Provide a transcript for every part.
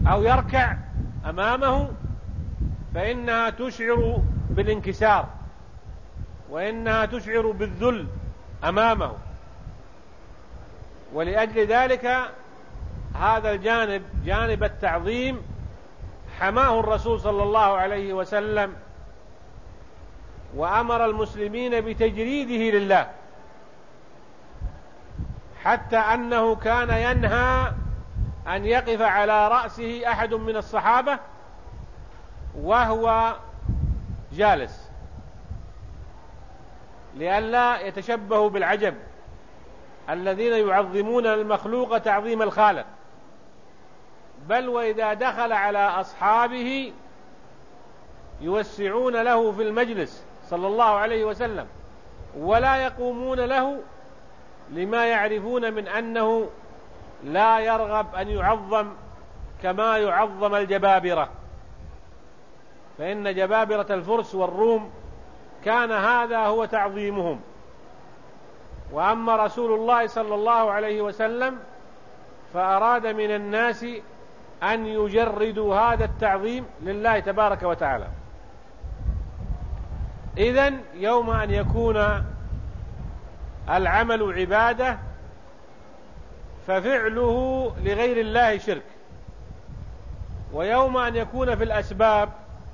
أو يركع أمامه فإنها تشعر بالانكسار، وإنها تشعر بالذل أمامه. ولأجل ذلك هذا الجانب، جانب التعظيم، حماه الرسول صلى الله عليه وسلم، وأمر المسلمين بتجريده لله، حتى أنه كان ينهى أن يقف على رأسه أحد من الصحابة وهو جالس، لئلا يتشبهوا بالعجب الذين يعظمون المخلوق تعظيم الخالق. بل وإذا دخل على أصحابه يوسعون له في المجلس صلى الله عليه وسلم، ولا يقومون له، لما يعرفون من أنه لا يرغب أن يعظم كما يعظم الجبابرة، فإن جبابرة الفرس والروم كان هذا هو تعظيمهم. وأما رسول الله صلى الله عليه وسلم فأراد من الناس أن يجردوا هذا التعظيم لله تبارك وتعالى. إذن يوم أن يكون العمل عبادة ففعله لغير الله شرك، ويوم أن يكون في الأسباب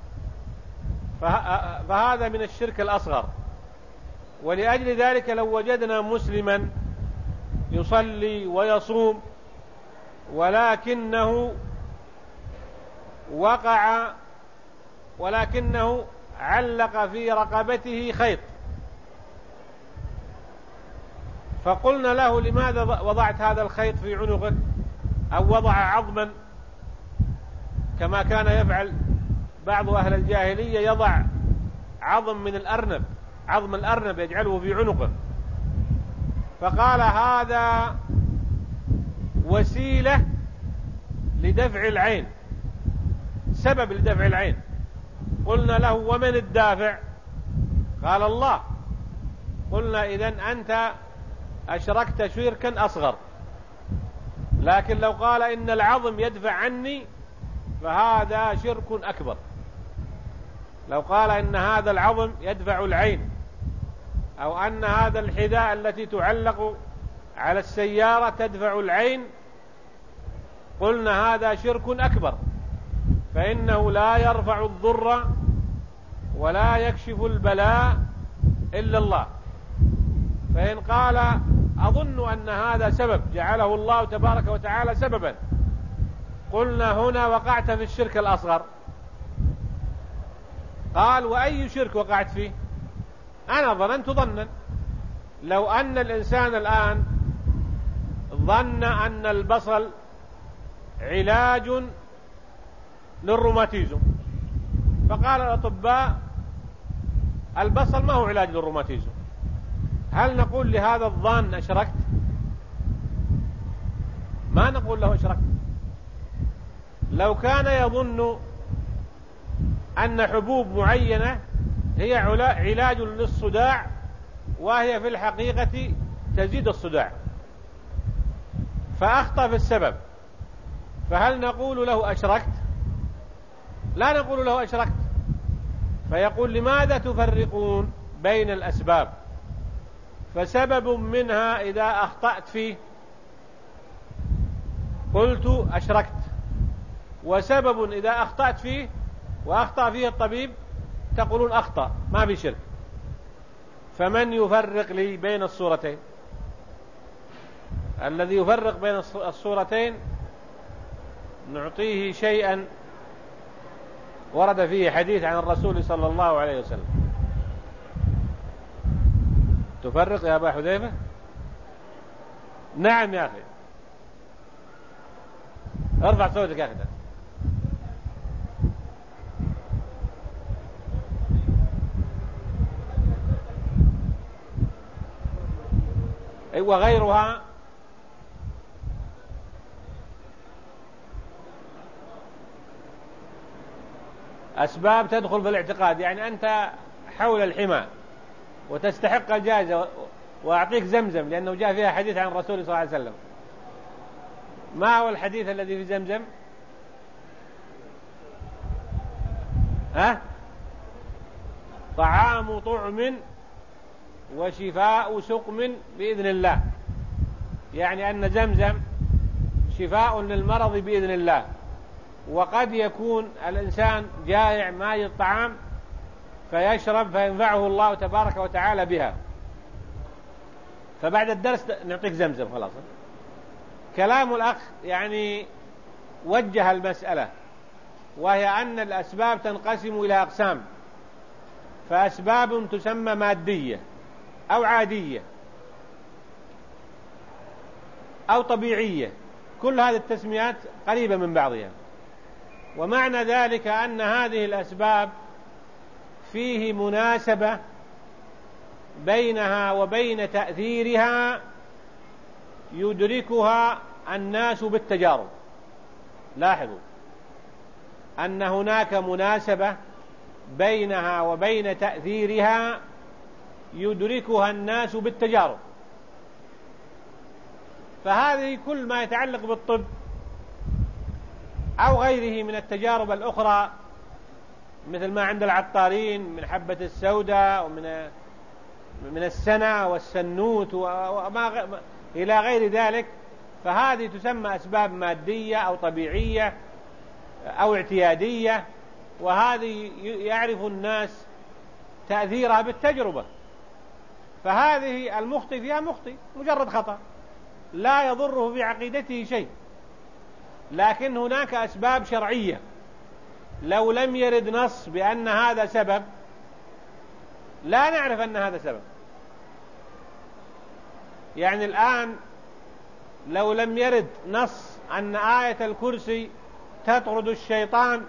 فهذا من الشرك الأصغر. ولأجل ذلك لو وجدنا مسلما يصلي ويصوم ولكنه علق في رقبته خيط، فقلنا له: لماذا وضعت هذا الخيط في عنقك؟ أو وضع عظما كما كان يفعل بعض أهل الجاهلية، يضع عظم من الأرنب، عظم الأرنب يجعله في عنقه. فقال: هذا وسيلة لدفع العين، سبب لدفع العين. قلنا له: ومن الدافع؟ قال: الله. قلنا: إذن أنت أشركت شركا أصغر. لكن لو قال إن العظم يدفع عني فهذا شرك أكبر. لو قال إن هذا العظم يدفع العين، أو أن هذا الحذاء التي تعلق على السيارة تدفع العين، قلنا هذا شرك أكبر، فإنه لا يرفع الضر ولا يكشف البلاء إلا الله. فإن قال: أظن أن هذا سبب جعله الله تبارك وتعالى سببا، قلنا: هنا وقعت في الشرك الأصغر. قال: وأي شرك وقعت فيه؟ أنا ظننت ظنا، لو أن الإنسان الآن ظن أن البصل علاج للروماتيزم، فقال الأطباء: البصل ما هو علاج للروماتيزم، هل نقول لهذا الظان أشركت؟ ما نقول له أشركت. لو كان يظن أن حبوب معينة هي علاج للصداع وهي في الحقيقة تزيد الصداع، فأخطأ في السبب، فهل نقول له أشركت؟ لا نقول له أشركت. فيقول: لماذا تفرقون بين الأسباب؟ فسبب منها إذا أخطأت فيه قلت أشركت، وسبب إذا أخطأت فيه وأخطأ فيه الطبيب تقولون أخطأ، ما بشرك. فمن يفرق لي بين الصورتين؟ الذي يفرق بين الصورتين نعطيه شيئا ورد فيه حديث عن الرسول صلى الله عليه وسلم. تفرق يا أبا حذيفة؟ نعم يا أخي، ارفع صوتك يا أخي. وغيرها أسباب تدخل في الاعتقاد، يعني أنت حول الحمى وتستحق الجائزة وأعطيك زمزم لأنه جاء فيها حديث عن الرسول صلى الله عليه وسلم. ما هو الحديث الذي في زمزم؟ طعام طعم وشفاء سقم بإذن الله، يعني أن زمزم شفاء للمرض بإذن الله. وقد يكون الإنسان جائع ما يجد طعام فيشرب فينفعه الله تبارك وتعالى بها. فبعد الدرس نعطيك زمزم خلاص. كلام الأخ يعني وجه المسألة، وهي أن الأسباب تنقسم إلى أقسام، فأسباب تسمى مادية أو عادية أو طبيعية، كل هذه التسميات قريبة من بعضها. ومعنى ذلك أن هذه الأسباب فيه مناسبة بينها وبين تأثيرها يدركها الناس بالتجارب. لاحظوا أن هناك مناسبة بينها وبين تأثيرها يدركها الناس بالتجارب. فهذه كل ما يتعلق بالطب أو غيره من التجارب الأخرى، مثل ما عند العطارين من حبة السوداء ومن السنة والسنوت إلى غير ذلك، فهذه تسمى أسباب مادية أو طبيعية أو اعتيادية، وهذه يعرف الناس تأثيرها بالتجربة. فهذه المخطئ فيها مخطئ مجرد خطأ لا يضره في عقيدته شيء. لكن هناك أسباب شرعية لو لم يرد نص بأن هذا سبب لا نعرف أن هذا سبب. يعني الآن لو لم يرد نص أن آية الكرسي تطرد الشيطان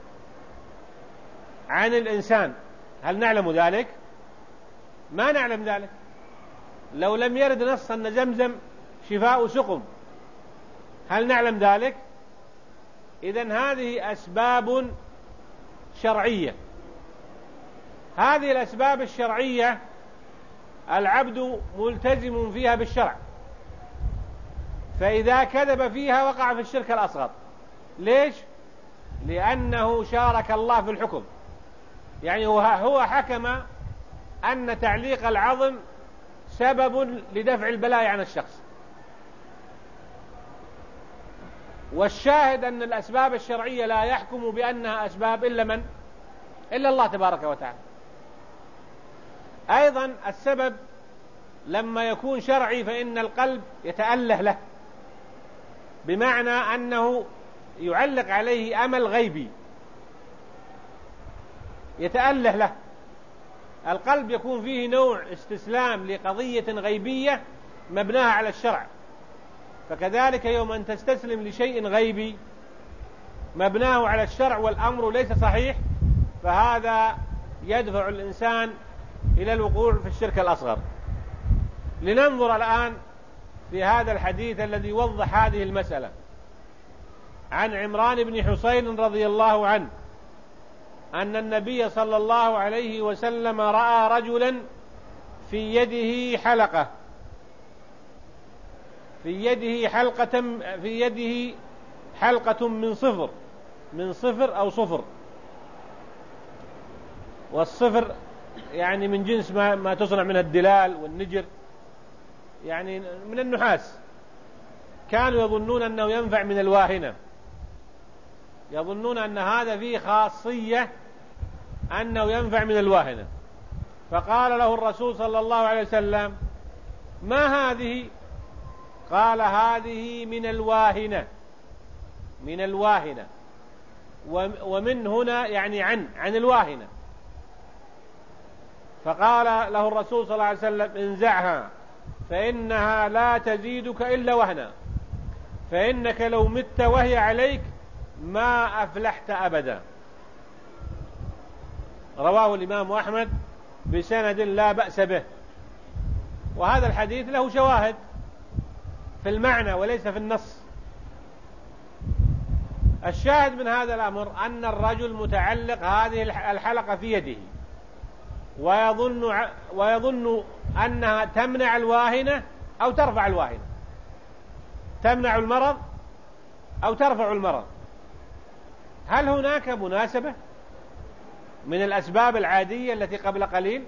عن الإنسان، هل نعلم ذلك؟ ما نعلم ذلك. لو لم يرد نص أن زمزم شفاء سقم، هل نعلم ذلك؟ إذن هذه أسباب شرعية. هذه الأسباب الشرعية العبد ملتزم فيها بالشرع، فإذا كذب فيها وقع في الشرك الأصغر. ليش؟ لأنه شارك الله في الحكم. يعني هو حكم أن تعليق العظم سبب لدفع البلاء عن الشخص. والشاهد أن الأسباب الشرعية لا يحكم بأنها أسباب إلا من؟ إلا الله تبارك وتعالى. أيضا السبب لما يكون شرعي فإن القلب يتأله له، بمعنى أنه يعلق عليه أمل غيبي يتأله له. القلب يكون فيه نوع استسلام لقضية غيبية مبناها على الشرع. فكذلك يوم أن تستسلم لشيء غيبي مبناه على الشرع والأمر ليس صحيح، فهذا يدفع الإنسان إلى الوقوع في الشرك الأصغر. لننظر الآن في هذا الحديث الذي يوضح هذه المسألة. عن عمران بن حسين رضي الله عنه أن النبي صلى الله عليه وسلم رأى رجلا في يده حلقة، في يده حلقة من صفر أو صفر، والصفر يعني من جنس ما تصنع من الدلال والنجر، يعني من النحاس. كانوا يظنون أنه ينفع من الواهنة، يظنون أن هذا فيه خاصية أنه ينفع من الواهنة. فقال له الرسول صلى الله عليه وسلم: ما هذه؟ قال: هذه من الواهنة. من الواهنة، ومن هنا يعني عن الواهنة. فقال له الرسول صلى الله عليه وسلم: انزعها فإنها لا تزيدك إلا وهنا، فإنك لو مت وهي عليك ما أفلحت أبدا. رواه الإمام أحمد بسند لا بأس به. وهذا الحديث له شواهد في المعنى وليس في النص. الشاهد من هذا الأمر أن الرجل متعلق هذه الحلقة في يده، ويظن أنها تمنع الواهنة أو ترفع الواهنة، تمنع المرض أو ترفع المرض. هل هناك مناسبة؟ من الأسباب العادية التي قبل قليل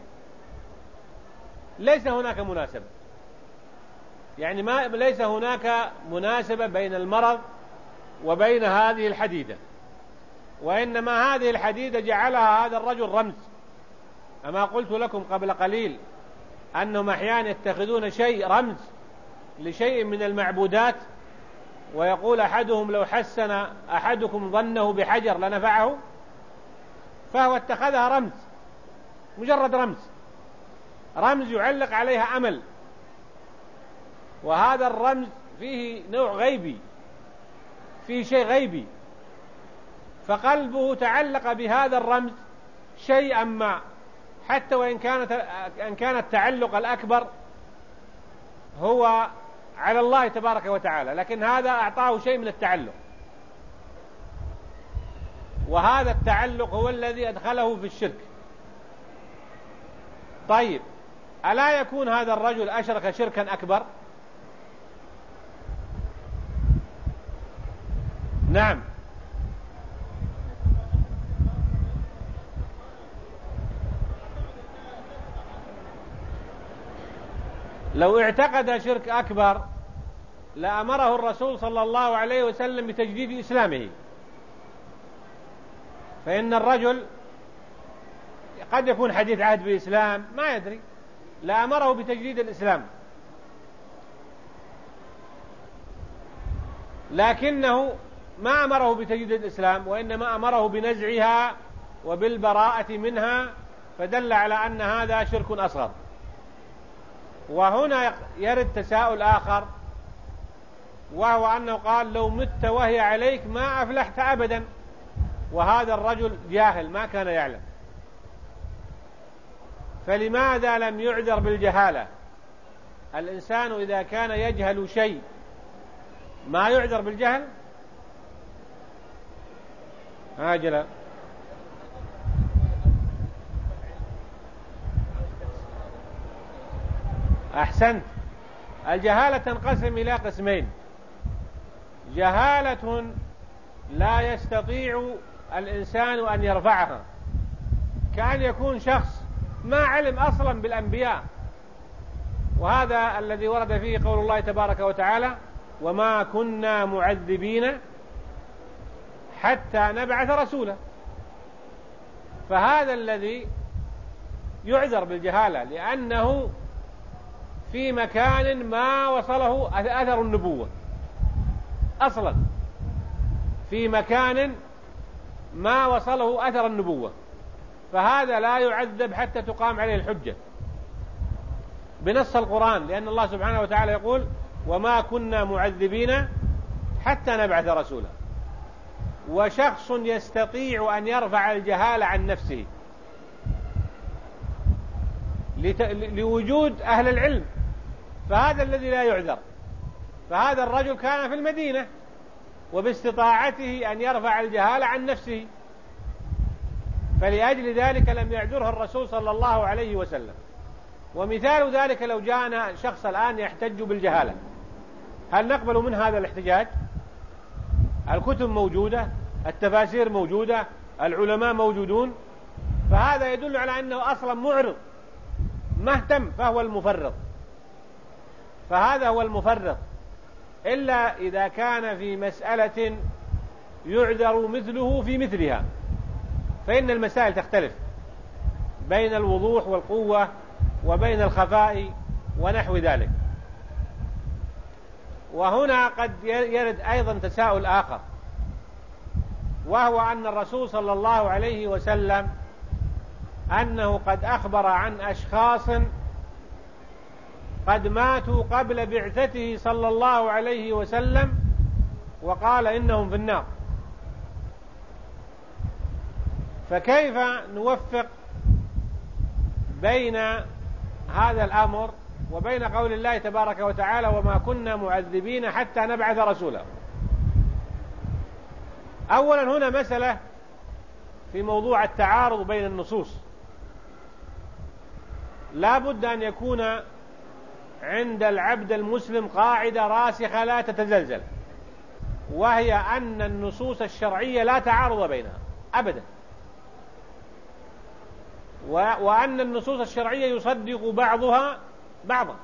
ليس هناك مناسبة، يعني ليس هناك مناسبة بين المرض وبين هذه الحديدة، وإنما هذه الحديدة جعلها هذا الرجل رمز. أما قلت لكم قبل قليل أنهم أحيانا يتخذون شيء رمز لشيء من المعبودات، ويقول أحدهم لو حسن أحدكم ظنه بحجر لنفعه، فهو اتخذها رمز، مجرد رمز يعلق عليها أمل، وهذا الرمز فيه نوع غيبي، فيه شيء غيبي، فقلبه تعلق بهذا الرمز شيئا ما، حتى وإن كان التعلق الأكبر هو على الله تبارك وتعالى، لكن هذا أعطاه شيء من التعلق، وهذا التعلق هو الذي أدخله في الشرك. طيب، ألا يكون هذا الرجل أشرك شركا أكبر؟ نعم. لو اعتقد شرك أكبر لأمره الرسول صلى الله عليه وسلم بتجديد إسلامه، فإن الرجل قد يكون حديث عهد بالإسلام ما يدري، لأمره بتجديد الإسلام، لكنه ما أمره بتجديد الإسلام، وإنما أمره بنزعها وبالبراءة منها، فدل على أن هذا شرك أصغر. وهنا يرد تساؤل آخر، وهو أنه قال لو مت وهي عليك ما أفلحت أبدا، وهذا الرجل جاهل ما كان يعلم، فلماذا لم يعذر بالجهالة؟ الإنسان إذا كان يجهل شيء ما يعذر بالجهل؟ جلال. أحسنت. الجهالة تنقسم إلى قسمين: جهالة لا يستطيع الإنسان أن يرفعها، كأن يكون شخص ما علم أصلا بالأنبياء، وهذا الذي ورد فيه قول الله تبارك وتعالى: وما كنا معذبين حتى نبعث رسولا. فهذا الذي يعذر بالجهالة، لأنه في مكان ما وصله أثر النبوة، أصلا في مكان ما وصله أثر النبوة، فهذا لا يعذب حتى تقام عليه الحجة بنص القرآن، لأن الله سبحانه وتعالى يقول: وما كنا معذبين حتى نبعث رسولا. وشخص يستطيع أن يرفع الجهالة عن نفسه لوجود أهل العلم، فهذا الذي لا يعذر. فهذا الرجل كان في المدينة وباستطاعته أن يرفع الجهالة عن نفسه، فلأجل ذلك لم يعذره الرسول صلى الله عليه وسلم. ومثال ذلك لو جاءنا شخص الآن يحتج بالجهالة، هل نقبل من هذا الاحتجاج؟ الكتب موجودة، التفاسير موجودة، العلماء موجودون، فهذا يدل على أنه أصلا معرض مهتم، فهو المفرط، فهذا هو المفرط، إلا إذا كان في مسألة يعذر مثله في مثلها، فإن المسائل تختلف بين الوضوح والقوة وبين الخفاء ونحو ذلك. وهنا قد يرد أيضا تساؤل آخر، وهو أن الرسول صلى الله عليه وسلم أنه قد أخبر عن أشخاص قد ماتوا قبل بعثته صلى الله عليه وسلم، وقال إنهم في النار، فكيف نوفق بين هذا الأمر وبين قول الله تبارك وتعالى: وما كنا معذبين حتى نبعث رسولا؟ أولا هنا مسألة في موضوع التعارض بين النصوص، لا بد أن يكون عند العبد المسلم قاعدة راسخة لا تتزلزل، وهي أن النصوص الشرعية لا تعارض بينها أبدا، وأن النصوص الشرعية يصدق بعضها بعضا،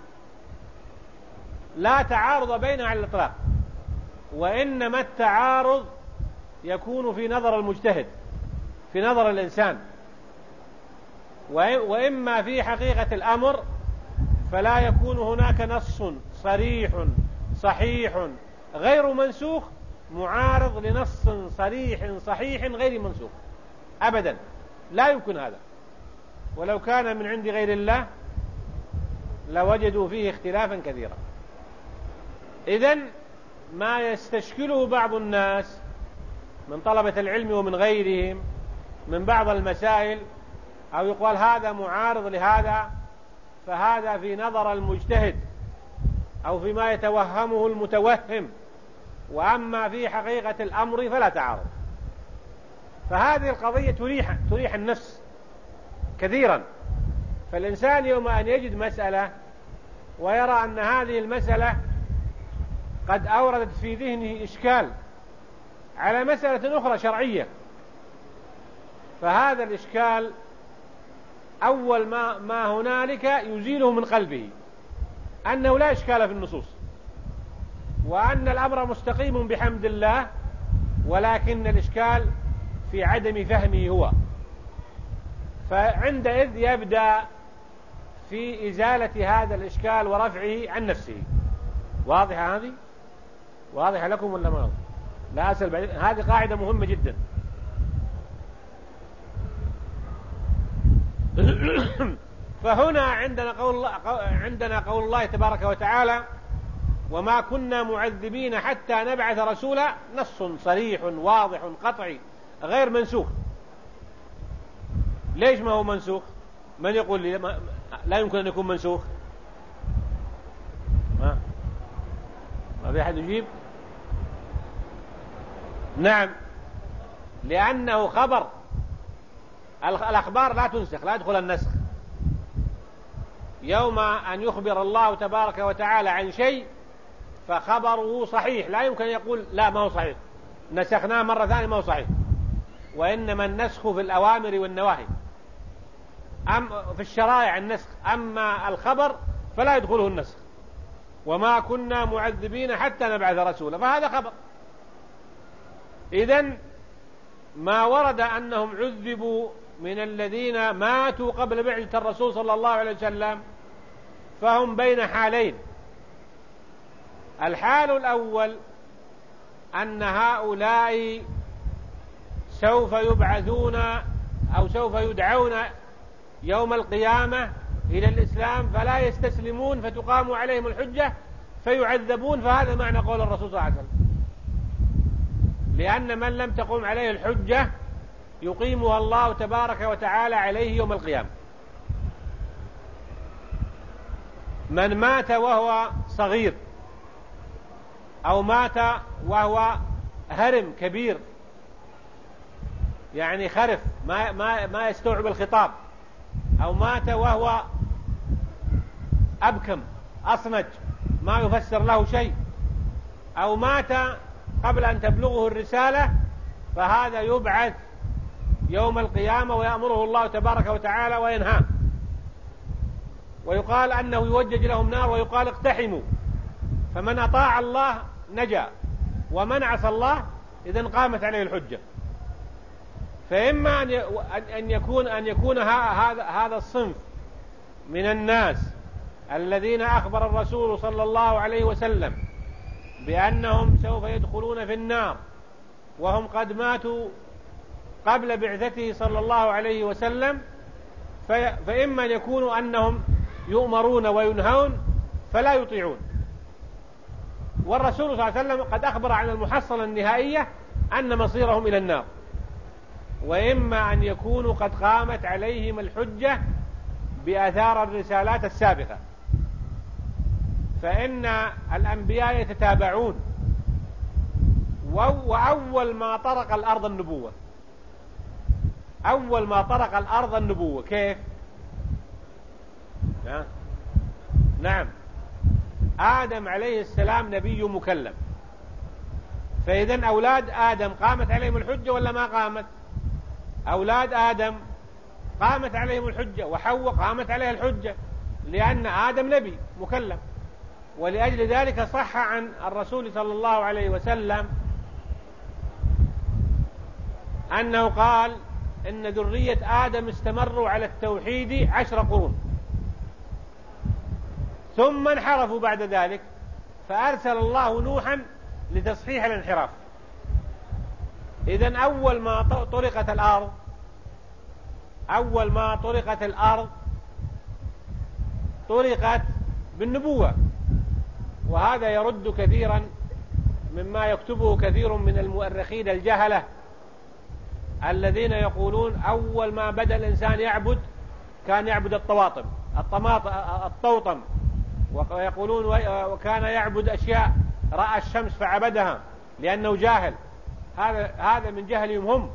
لا تعارض بينها على الإطلاق، وإنما التعارض يكون في نظر المجتهد، في نظر الإنسان، وإما في حقيقة الأمر فلا يكون هناك نص صريح صحيح غير منسوخ معارض لنص صريح صحيح غير منسوخ أبدا، لا يمكن هذا، ولو كان من عند غير الله لوجدوا فيه اختلافا كثيرا. إذن ما يستشكله بعض الناس من طلبة العلم ومن غيرهم من بعض المسائل، أو يقال هذا معارض لهذا، فهذا في نظر المجتهد أو فيما يتوهمه المتوهم، وأما في حقيقة الأمر فلا تعارض. فهذه القضية تريح النفس كثيرا. فالإنسان يوم أن يجد مسألة ويرى أن هذه المسألة قد أوردت في ذهنه إشكال على مسألة أخرى شرعية، فهذا الإشكال أول ما هنالك يزيله من قلبه أنه لا إشكال في النصوص، وأن الأمر مستقيم بحمد الله، ولكن الإشكال في عدم فهمه هو. فعندئذ يبدأ في إزالة هذا الإشكال ورفعه عن نفسه. واضحة هذه؟ واضحة لكم ولا ما؟ لا أسأل بعدين. هذه قاعدة مهمة جدا. فهنا عندنا قول الله تبارك وتعالى: وما كنا معذبين حتى نبعث رسولا، نص صريح واضح قطعي غير منسوخ. ليش ما هو منسوخ؟ من يقول لي لا يمكن أن يكون منسوخ؟ ما في أحد يجيب؟ نعم، لأنه خبر. الأخبار لا تنسخ، لا يدخل النسخ. يوم أن يخبر الله تبارك وتعالى عن شيء فخبره صحيح، لا يمكن أن يقول لا ما هو صحيح، نسخناه مرة ثانية ما هو صحيح. وإنما النسخ في الأوامر والنواهي، في الشرائع النسخ، أما الخبر فلا يدخله النسخ. وما كنا معذبين حتى نبعث رسولا، فهذا خبر. إذن ما ورد أنهم عذبوا من الذين ماتوا قبل بعثة الرسول صلى الله عليه وسلم فهم بين حالين. الحال الأول أن هؤلاء سوف يبعثون أو سوف يدعون يوم القيامة إلى الإسلام فلا يستسلمون، فتقام عليهم الحجة فيعذبون. فهذا معنى قول الرسول صلى الله عليه وسلم، لأن من لم تقم عليه الحجة يقيمها الله تبارك وتعالى عليه يوم القيامة. من مات وهو صغير، أو مات وهو هرم كبير، يعني خرف ما يستوعب الخطاب، أو مات وهو أبكم أصمج ما يفسر له شيء، أو مات قبل أن تبلغه الرسالة، فهذا يبعث يوم القيامة ويأمره الله تبارك وتعالى وينهاه، ويقال أنه يوجج لهم نار ويقال اقتحموا. فمن أطاع الله نجا، ومن عصى الله إذن قامت عليه الحجة. فإما أن يكون هذا الصنف من الناس الذين أخبر الرسول صلى الله عليه وسلم بأنهم سوف يدخلون في النار وهم قد ماتوا قبل بعثته صلى الله عليه وسلم، فإما أن يكونوا أنهم يؤمرون وينهون فلا يطيعون، والرسول صلى الله عليه وسلم قد أخبر عن المحصلة النهائية أن مصيرهم إلى النار. وإما أن يكونوا قد قامت عليهم الحجة بآثار الرسالات السابقة، فإن الأنبياء يتتابعون، وأول ما طرق الأرض النبوة، أول ما طرق الأرض النبوة. كيف؟ نعم، آدم عليه السلام نبي مكلم، فإذن أولاد آدم قامت عليهم الحجة ولا ما قامت؟ أولاد آدم قامت عليهم الحجة، وحواء قامت عليها الحجة، لأن آدم نبي مكلم. ولأجل ذلك صح عن الرسول صلى الله عليه وسلم أنه قال إن ذرية آدم استمروا على التوحيد 10 قرون، ثم انحرفوا بعد ذلك، فأرسل الله نوحا لتصحيح الانحراف. إذن أول ما طرقت الأرض طرقت بالنبوة. وهذا يرد كثيرا مما يكتبه كثير من المؤرخين الجهلة الذين يقولون أول ما بدأ الإنسان يعبد كان يعبد الطوطم، ويقولون وكان يعبد أشياء، رأى الشمس فعبدها لأنه جاهل. هذا من جهلهم هم.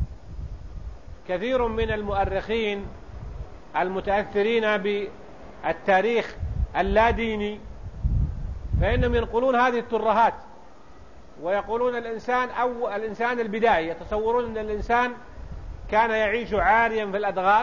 كثير من المؤرخين المتأثرين بالتاريخ اللاديني فإنهم ينقلون هذه الترهات، ويقولون الإنسان البدائي، يتصورون أن الإنسان كان يعيش عاريا في الأدغال،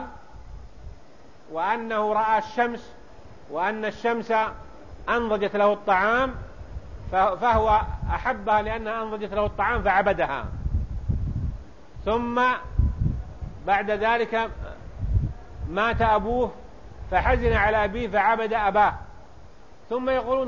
وأنه رأى الشمس، وأن الشمس أنضجت له الطعام فهو أحبها لأنها أنضجت له الطعام فعبدها. ثم بعد ذلك مات أبوه فحزن على أبيه فعبد أباه. ثم يقولون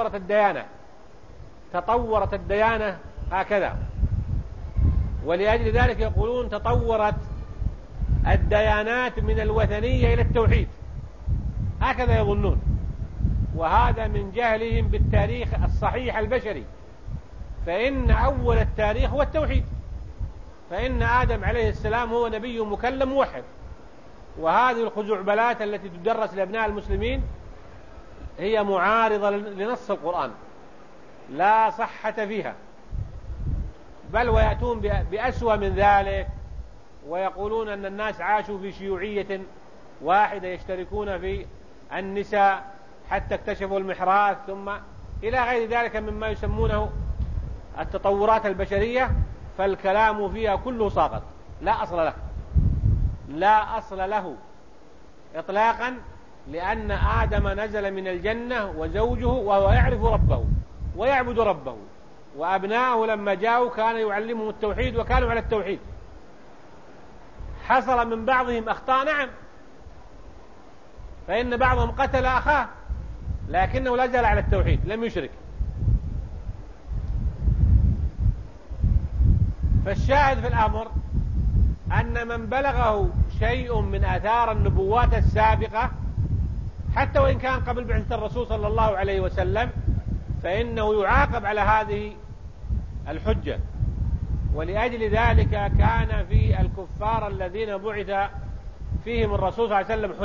تطورت الديانة هكذا. ولأجل ذلك يقولون تطورت الديانات من الوثنية إلى التوحيد، هكذا يظنون. وهذا من جهلهم بالتاريخ الصحيح البشري، فإن أول التاريخ هو التوحيد، فإن آدم عليه السلام هو نبي مكلم موحد. وهذه الخزعبلات التي تدرس لأبناء المسلمين هي معارضة لنص القرآن، لا صحة فيها، بل ويأتون بأسوأ من ذلك، ويقولون أن الناس عاشوا في شيوعية واحدة يشتركون في النساء حتى اكتشفوا المحراث، ثم إلى غير ذلك مما يسمونه التطورات البشرية. فالكلام فيها كله ساقط، لا أصل له إطلاقا، لأن آدم نزل من الجنة وزوجه وهو يعرف ربه ويعبد ربه، وأبناءه لما جاءوا كان يعلمهم التوحيد وكانوا على التوحيد. حصل من بعضهم أخطاء، نعم، فإن بعضهم قتل أخاه لكنه لا زال على التوحيد، لم يشرك. فالشاهد في الأمر أن من بلغه شيء من آثار النبوات السابقة حتى وإن كان قبل بعثة الرسول صلى الله عليه وسلم فإنه يعاقب على هذه الحجة. ولأجل ذلك كان في الكفار الذين بعث فيهم الرسول صلى الله عليه وسلم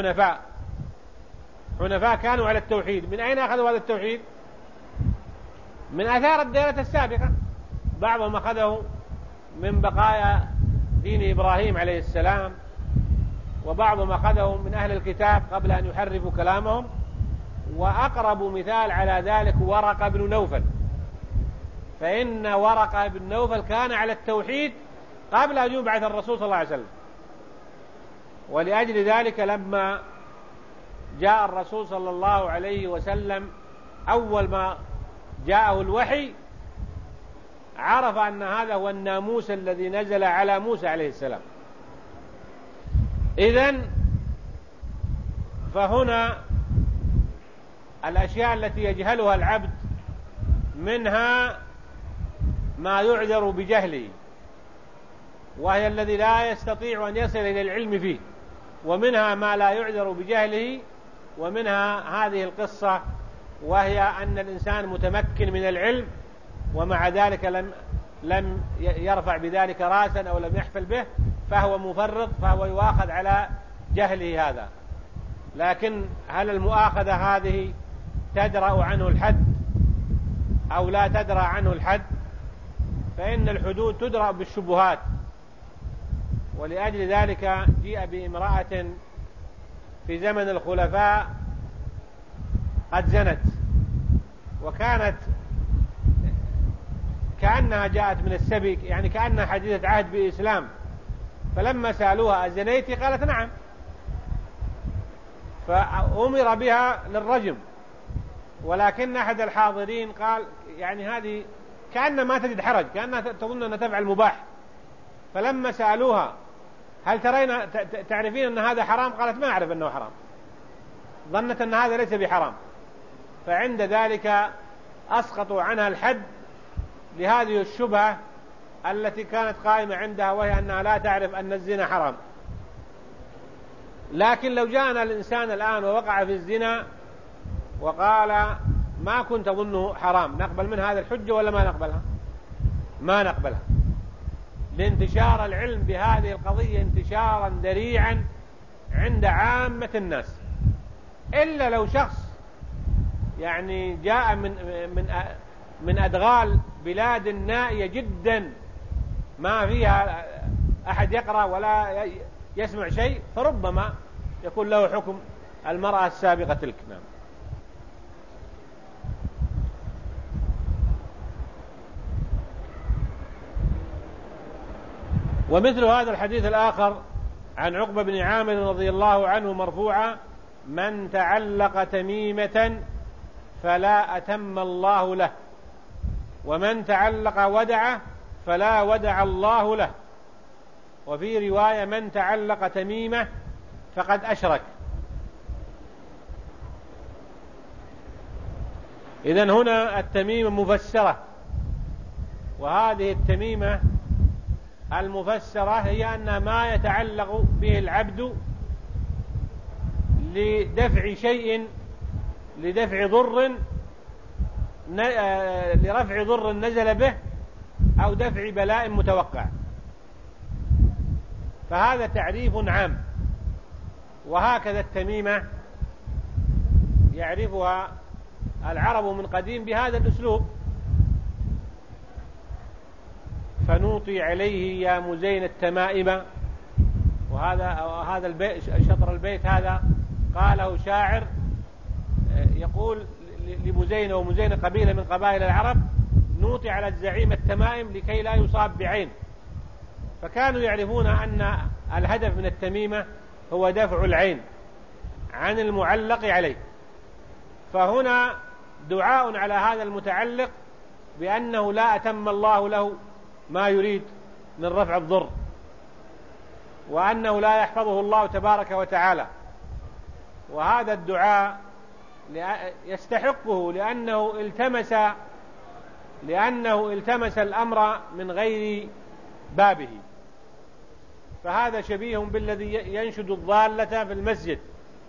حنفاء كانوا على التوحيد. من أين أخذوا هذا التوحيد؟ من آثار الديانة السابقة. بعضهم أخذه من بقايا دين إبراهيم عليه السلام، وبعضهم أخذه من أهل الكتاب قبل أن يحرفوا كلامهم. وأقرب مثال على ذلك ورقة بن نوفل، فإن ورقة بن نوفل كان على التوحيد قبل أن يبعث الرسول صلى الله عليه وسلم. ولأجل ذلك لما جاء الرسول صلى الله عليه وسلم أول ما جاءه الوحي عرف أن هذا هو الناموس الذي نزل على موسى عليه السلام. إذن فهنا الأشياء التي يجهلها العبد منها ما يعذر بجهله، وهي الذي لا يستطيع أن يصل إلى العلم فيه، ومنها ما لا يعذر بجهله، ومنها هذه القصة وهي أن الإنسان متمكن من العلم ومع ذلك لم يرفع بذلك راسا أو لم يحفل به، فهو مفرط، فهو يؤاخذ على جهله هذا. لكن هل المؤاخذة هذه تدرأ عنه الحد أو لا تدرأ عنه الحد؟ فإن الحدود تدرأ بالشبهات. ولأجل ذلك جيء بامرأة في زمن الخلفاء قد زنت، وكانت كأنها جاءت من السبي، يعني كأنها حديثة عهد بإسلام، فلما سألوها أزنيتي قالت نعم، فأمر بها للرجم. ولكن أحد الحاضرين قال يعني هذه كأنها ما تجد حرج، كأنها تظن أنها تفعل مباح. فلما سألوها هل تعرفين أن هذا حرام؟ قالت ما أعرف أنه حرام، ظنت أن هذا ليس بحرام. فعند ذلك أسقطوا عنها الحد لهذه الشبهة التي كانت قائمة عندها، وهي أنها لا تعرف أن الزنا حرام. لكن لو جاءنا الإنسان الآن ووقع في الزنا وقال ما كنت أظنه حرام، نقبل من هذا الحجة ولا ما نقبلها؟ ما نقبلها، لانتشار العلم بهذه القضية انتشارا ذريعا عند عامة الناس. إلا لو شخص يعني جاء من أدغال بلاد نائية جدا ما فيها أحد يقرأ ولا يسمع شيء، فربما يكون له حكم المرأة السابقة تلك. نعم. ومثل هذا الحديث الآخر عن عقبة بن عامر رضي الله عنه مرفوعا: من تعلق تميمة فلا أتم الله له، ومن تعلق ودعة فلا ودع الله له، وفي رواية من تعلق تميمة فقد أشرك. إذن هنا التميمة مفسرة، وهذه التميمة المفسرة هي أن ما يتعلق به العبد لدفع شيء، لدفع ضر، لرفع ضر نزل به، أو دفع بلاء متوقع. فهذا تعريف عام، وهكذا التميمة يعرفها العرب من قديم بهذا الأسلوب: فنوطي عليه يا مزين التمائم. وهذا البيت، شطر البيت هذا قاله شاعر يقول لمزين، ومزين قبيلة من قبائل العرب: نوطي على الزعيم التمائم لكي لا يصاب بعين. فكانوا يعرفون أن الهدف من التميمة هو دفع العين عن المعلق عليه. فهنا دعاء على هذا المتعلق بأنه لا أتم الله له ما يريد من رفع الضر، وأنه لا يحفظه الله تبارك وتعالى. وهذا الدعاء يستحقه لأنه التمس الأمر من غير بابه. فهذا شبيه بالذي ينشد الضالة في المسجد.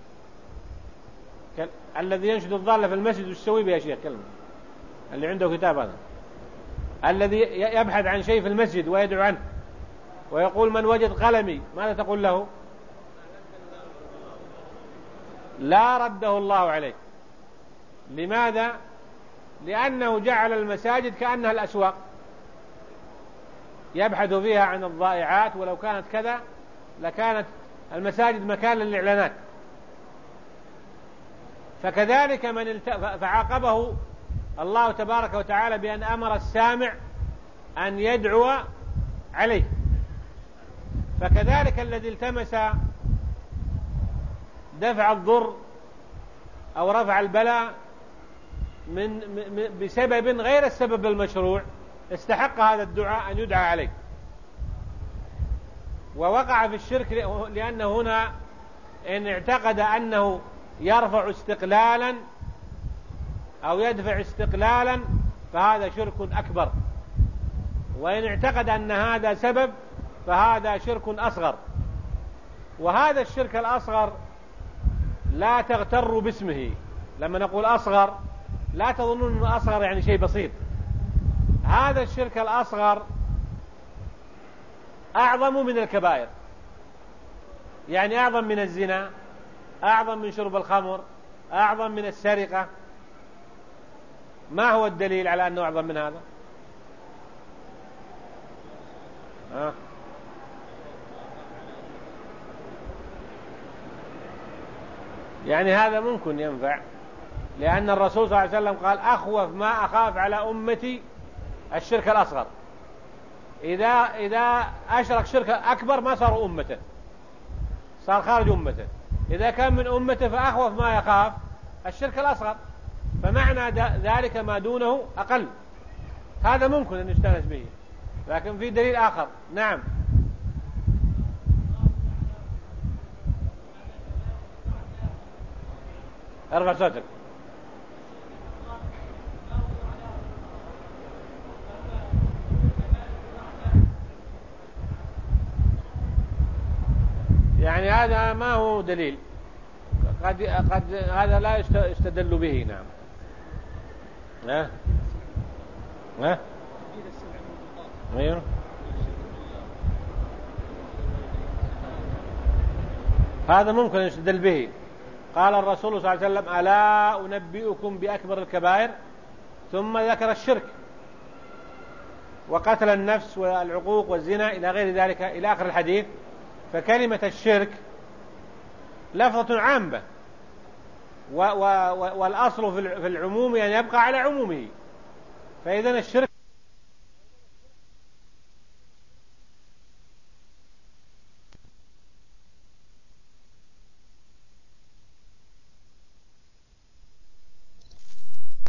الذي ينشد الضالة في المسجد والسوي بها شيخ كلمة اللي عنده كتاب، هذا الذي يبحث عن شيء في المسجد ويدعو عنه ويقول: من وجد قلمي، ماذا تقول له؟ لا رده الله عليه. لماذا؟ لأنه جعل المساجد كأنها الأسواق، يبحث فيها عن الضائعات، ولو كانت كذا لكانت المساجد مكان للإعلانات. فكذلك فعاقبه الله تبارك وتعالى بأن أمر السامع أن يدعو عليه. فكذلك الذي التمس دفع الضر أو رفع البلاء بسبب غير السبب المشروع استحق هذا الدعاء أن يدعى عليه. ووقع في الشرك لأنه هنا إن اعتقد أنه يرفع استقلالا أو يدفع استقلالا فهذا شرك أكبر، وإن اعتقد أن هذا سبب فهذا شرك أصغر. وهذا الشرك الأصغر لا تغتروا باسمه. لما نقول أصغر لا تظنون أنه أصغر يعني شيء بسيط. هذا الشرك الأصغر أعظم من الكبائر، يعني أعظم من الزنا، أعظم من شرب الخمر، أعظم من السرقة. ما هو الدليل على أنه أعظم من هذا؟ يعني هذا ممكن ينفع، لأن الرسول صلى الله عليه وسلم قال: أخوف ما أخاف على أمتي الشرك الأصغر. إذا أشرك شركة أكبر ما صار أمته، صار خارج أمته. إذا كان من أمته فأخوف ما يخاف الشرك الأصغر، فمعنى ذلك ما دونه أقل. هذا ممكن أن يستانس به، لكن في دليل آخر. نعم. ارفع صوتك. يعني هذا ما هو دليل، قد هذا لا يستدل به. نعم. ها ايوه. هذا ممكن يستدل به. قال الرسول صلى الله عليه وسلم: ألا أنبئكم بأكبر الكبائر؟ ثم ذكر الشرك وقتل النفس والعقوق والزنا إلى غير ذلك إلى آخر الحديث. فكلمة الشرك لفظة عامة، والأصل في العموم أن يبقى على عمومه. فإذن الشرك